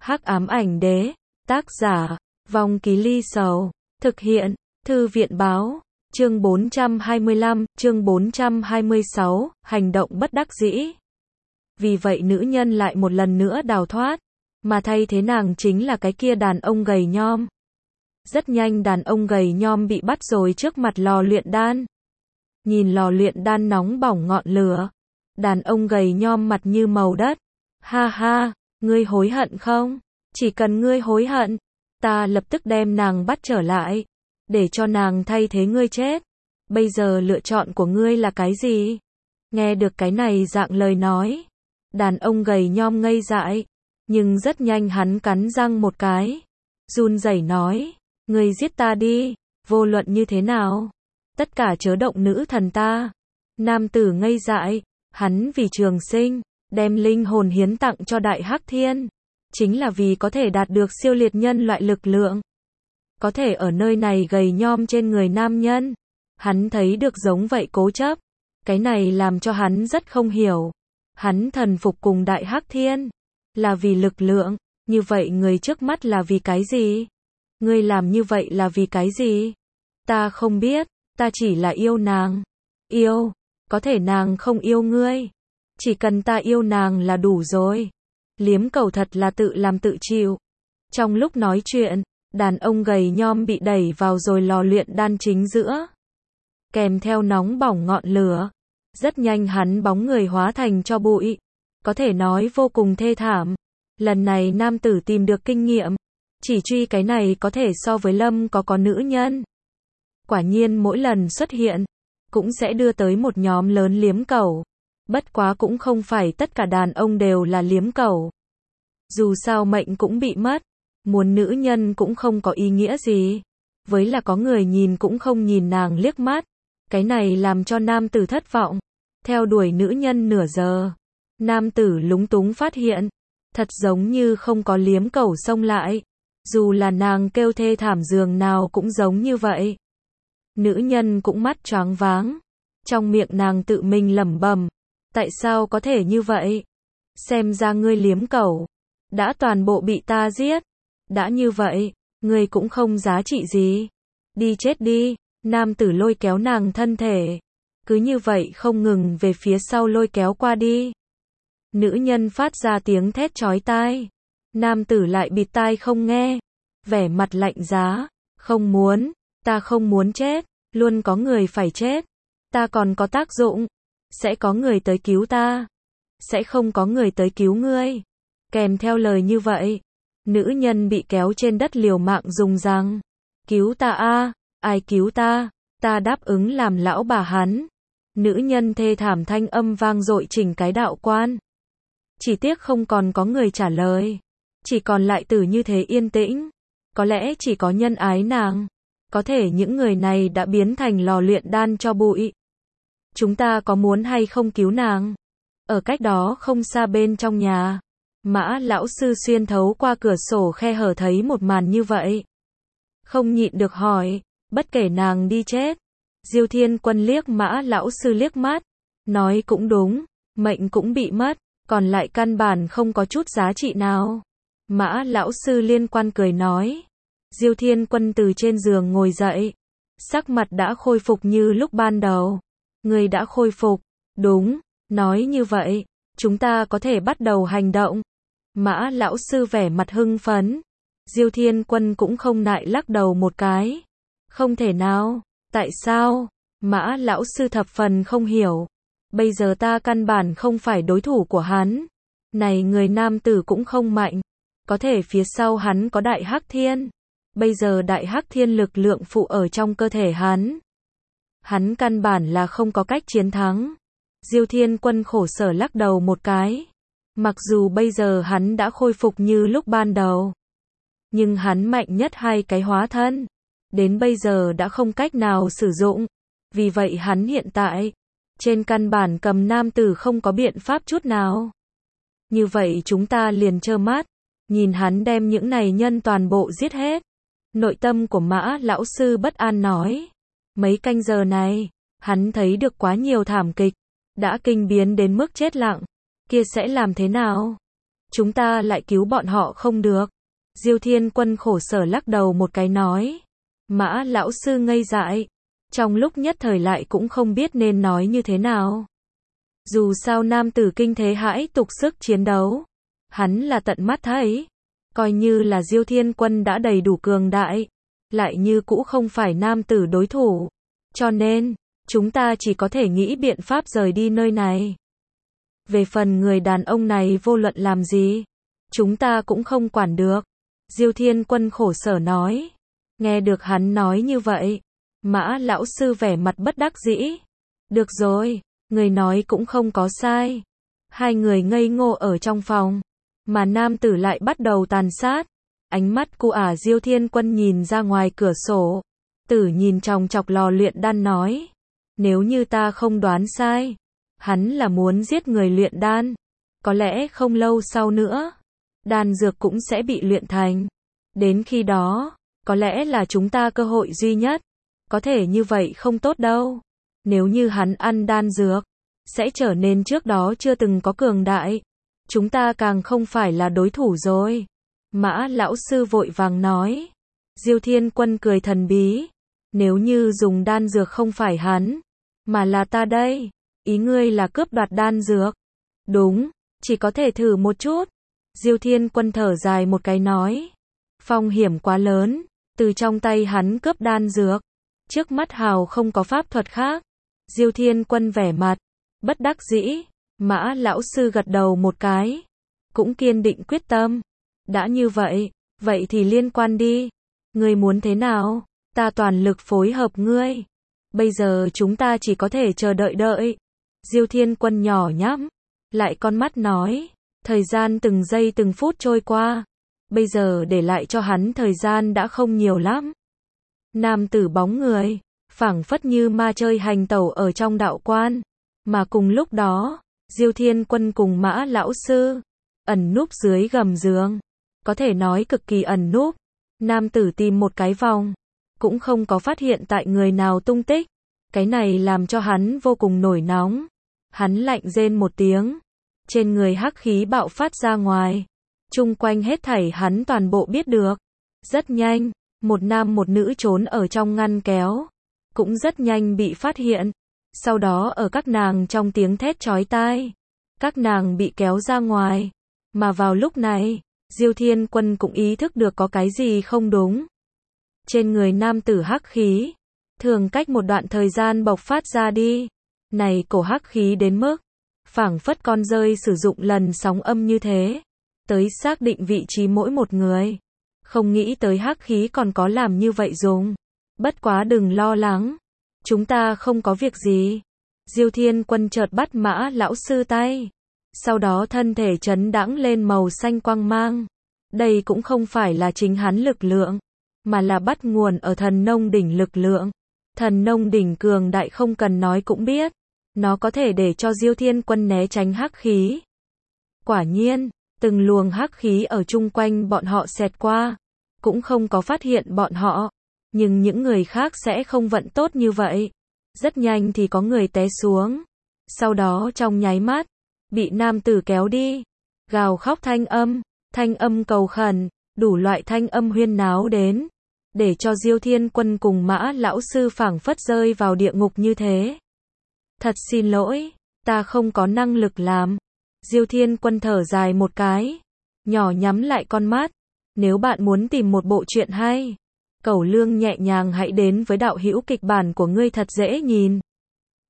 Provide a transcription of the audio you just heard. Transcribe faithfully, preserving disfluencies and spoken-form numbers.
Hắc ám ảnh đế, tác giả, Vong Ký Ly Sầu, thực hiện, Thư viện báo, chương bốn trăm hai mươi lăm, chương bốn trăm hai mươi sáu, hành động bất đắc dĩ. Vì vậy nữ nhân lại một lần nữa đào thoát, mà thay thế nàng chính là cái kia đàn ông gầy nhom. Rất nhanh đàn ông gầy nhom bị bắt rồi trước mặt lò luyện đan. Nhìn lò luyện đan nóng bỏng ngọn lửa, đàn ông gầy nhom mặt như màu đất. Ha ha, ngươi hối hận không? Chỉ cần ngươi hối hận, ta lập tức đem nàng bắt trở lại, để cho nàng thay thế ngươi chết. Bây giờ lựa chọn của ngươi là cái gì? Nghe được cái này dạng lời nói, đàn ông gầy nhom ngây dại, nhưng rất nhanh hắn cắn răng một cái, run rẩy nói, ngươi giết ta đi, vô luận như thế nào, tất cả chớ động nữ thần ta. Nam tử ngây dại, hắn vì trường sinh, đem linh hồn hiến tặng cho Đại Hắc Thiên, chính là vì có thể đạt được siêu liệt nhân loại lực lượng. Có thể ở nơi này gầy nhom trên người nam nhân, hắn thấy được giống vậy cố chấp, cái này làm cho hắn rất không hiểu. Hắn thần phục cùng Đại Hắc Thiên, là vì lực lượng, như vậy người trước mắt là vì cái gì? Ngươi làm như vậy là vì cái gì? Ta không biết, ta chỉ là yêu nàng. Yêu, có thể nàng không yêu ngươi. Chỉ cần ta yêu nàng là đủ rồi. Liếm cầu thật là tự làm tự chịu. Trong lúc nói chuyện, đàn ông gầy nhom bị đẩy vào rồi lò luyện đan chính giữa. Kèm theo nóng bỏng ngọn lửa, rất nhanh hắn bóng người hóa thành tro bụi. Có thể nói vô cùng thê thảm. Lần này nam tử tìm được kinh nghiệm, chỉ truy cái này có thể so với Lâm có có nữ nhân. Quả nhiên mỗi lần xuất hiện, cũng sẽ đưa tới một nhóm lớn liếm cẩu. Bất quá cũng không phải tất cả đàn ông đều là liếm cẩu. Dù sao mệnh cũng bị mất, muốn nữ nhân cũng không có ý nghĩa gì. Với là có người nhìn cũng không nhìn nàng liếc mắt. Cái này làm cho nam tử thất vọng. Theo đuổi nữ nhân nửa giờ, nam tử lúng túng phát hiện, thật giống như không có liếm cẩu xông lại. Dù là nàng kêu thê thảm giường nào cũng giống như vậy. Nữ nhân cũng mắt choáng váng. Trong miệng nàng tự mình lẩm bẩm, tại sao có thể như vậy? Xem ra ngươi liếm cẩu đã toàn bộ bị ta giết. Đã như vậy, ngươi cũng không giá trị gì. Đi chết đi. Nam tử lôi kéo nàng thân thể, cứ như vậy không ngừng về phía sau lôi kéo qua đi. Nữ nhân phát ra tiếng thét chói tai. Nam tử lại bịt tai không nghe, vẻ mặt lạnh giá, không muốn, ta không muốn chết, luôn có người phải chết. Ta còn có tác dụng, sẽ có người tới cứu ta, sẽ không có người tới cứu ngươi. Kèm theo lời như vậy, nữ nhân bị kéo trên đất liều mạng dùng răng. Cứu ta a, ai cứu ta, ta đáp ứng làm lão bà hắn. Nữ nhân thê thảm thanh âm vang dội chỉnh cái đạo quan. Chỉ tiếc không còn có người trả lời, chỉ còn lại Tử Như Thế yên tĩnh. Có lẽ chỉ có nhân ái nàng, có thể những người này đã biến thành lò luyện đan cho bụi. Chúng ta có muốn hay không cứu nàng? Ở cách đó không xa bên trong nhà, Mã lão sư xuyên thấu qua cửa sổ khe hở thấy một màn như vậy. Không nhịn được hỏi, bất kể nàng đi chết. Diêu Thiên Quân liếc Mã lão sư liếc mắt, nói cũng đúng, mệnh cũng bị mất, còn lại căn bản không có chút giá trị nào. Mã lão sư liên quan cười nói. Diêu Thiên Quân từ trên giường ngồi dậy, sắc mặt đã khôi phục như lúc ban đầu. Người đã khôi phục, đúng, nói như vậy, chúng ta có thể bắt đầu hành động. Mã lão sư vẻ mặt hưng phấn. Diêu Thiên Quân cũng không nại lắc đầu một cái. Không thể nào, tại sao? Mã lão sư thập phần không hiểu. Bây giờ ta căn bản không phải đối thủ của hắn. Này người nam tử cũng không mạnh. Có thể phía sau hắn có Đại Hắc Thiên. Bây giờ Đại Hắc Thiên lực lượng phụ ở trong cơ thể hắn. Hắn căn bản là không có cách chiến thắng. Diêu Thiên Quân khổ sở lắc đầu một cái. Mặc dù bây giờ hắn đã khôi phục như lúc ban đầu, nhưng hắn mạnh nhất hai cái hóa thân, đến bây giờ đã không cách nào sử dụng. Vì vậy hắn hiện tại, trên căn bản cầm nam tử không có biện pháp chút nào. Như vậy chúng ta liền trơ mắt, nhìn hắn đem những này nhân toàn bộ giết hết. Nội tâm của Mã lão sư bất an nói. Mấy canh giờ này, hắn thấy được quá nhiều thảm kịch, đã kinh biến đến mức chết lặng. Kia sẽ làm thế nào? chúng ta lại cứu bọn họ không được. Diêu Thiên Quân khổ sở lắc đầu một cái nói. Mã lão sư ngây dại. Trong lúc nhất thời lại cũng không biết nên nói như thế nào. Dù sao nam tử kinh thế hãi tục sức chiến đấu. Hắn là tận mắt thấy. Coi như là Diêu Thiên Quân đã đầy đủ cường đại. Lại như cũ không phải nam tử đối thủ. Cho nên, chúng ta chỉ có thể nghĩ biện pháp rời đi nơi này. Về phần người đàn ông này vô luận làm gì, chúng ta cũng không quản được. Diêu Thiên Quân khổ sở nói. Nghe được hắn nói như vậy, Mã lão sư vẻ mặt bất đắc dĩ. Được rồi, người nói cũng không có sai. Hai người ngây ngô ở trong phòng, mà nam tử lại bắt đầu tàn sát. Ánh mắt của ả Diêu Thiên Quân nhìn ra ngoài cửa sổ. Tử nhìn chòng chọc lò luyện đan nói. Nếu như ta không đoán sai, hắn là muốn giết người luyện đan. Có lẽ không lâu sau nữa, đan dược cũng sẽ bị luyện thành. Đến khi đó, có lẽ là chúng ta cơ hội duy nhất. Có thể như vậy không tốt đâu. Nếu như hắn ăn đan dược, sẽ trở nên trước đó chưa từng có cường đại. Chúng ta càng không phải là đối thủ rồi. Mã lão sư vội vàng nói. Diêu Thiên Quân cười thần bí. Nếu như dùng đan dược không phải hắn, mà là ta đây. Ý ngươi là cướp đoạt đan dược. Đúng, chỉ có thể thử một chút. Diêu Thiên Quân thở dài một cái nói. Phong hiểm quá lớn, từ trong tay hắn cướp đan dược. Trước mắt hào không có pháp thuật khác. Diêu Thiên Quân vẻ mặt bất đắc dĩ. Mã lão sư gật đầu một cái, cũng kiên định quyết tâm. Đã như vậy, vậy thì liên quan đi. Ngươi muốn thế nào? Ta toàn lực phối hợp ngươi. Bây giờ chúng ta chỉ có thể chờ đợi đợi. Diêu Thiên Quân nhỏ nhắm lại con mắt nói. Thời gian từng giây từng phút trôi qua. Bây giờ để lại cho hắn thời gian đã không nhiều lắm. Nam tử bóng người, phảng phất như ma chơi hành tẩu ở trong đạo quan. Mà cùng lúc đó, Diêu Thiên Quân cùng Mã lão sư ẩn núp dưới gầm giường. Có thể nói cực kỳ ẩn núp. Nam tử tìm một cái vòng, cũng không có phát hiện tại người nào tung tích. Cái này làm cho hắn vô cùng nổi nóng. Hắn lạnh rên một tiếng. Trên người hắc khí bạo phát ra ngoài. Chung quanh hết thảy hắn toàn bộ biết được. Rất nhanh, một nam một nữ trốn ở trong ngăn kéo. Cũng rất nhanh bị phát hiện. Sau đó ở các nàng trong tiếng thét chói tai, các nàng bị kéo ra ngoài. Mà vào lúc này, Diêu Thiên Quân cũng ý thức được có cái gì không đúng. Trên người nam tử hắc khí, thường cách một đoạn thời gian bộc phát ra đi. Này cổ hắc khí đến mức, phảng phất con rơi sử dụng lần sóng âm như thế, tới xác định vị trí mỗi một người. Không nghĩ tới hắc khí còn có làm như vậy dùng. Bất quá đừng lo lắng. Chúng ta không có việc gì. Diêu Thiên Quân chợt bắt Mã lão sư tay. Sau đó thân thể chấn đãng lên màu xanh quang mang. Đây cũng không phải là chính hắn lực lượng, mà là bắt nguồn ở thần nông đỉnh lực lượng. Thần nông đỉnh cường đại không cần nói cũng biết. Nó có thể để cho Diêu Thiên Quân né tránh hắc khí. Quả nhiên, từng luồng hắc khí ở chung quanh bọn họ xẹt qua. Cũng không có phát hiện bọn họ. Nhưng những người khác sẽ không vận tốt như vậy. Rất nhanh thì có người té xuống. Sau đó trong nháy mắt, bị nam tử kéo đi. Gào khóc thanh âm, thanh âm cầu khẩn, đủ loại thanh âm huyên náo đến. Để cho Diêu Thiên Quân cùng Mã lão sư phảng phất rơi vào địa ngục như thế. Thật xin lỗi, ta không có năng lực làm. Diêu Thiên Quân thở dài một cái, nhỏ nhắm lại con mắt. Nếu bạn muốn tìm một bộ truyện hay, Cẩu Lương nhẹ nhàng hãy đến với đạo hữu kịch bản của ngươi thật dễ nhìn.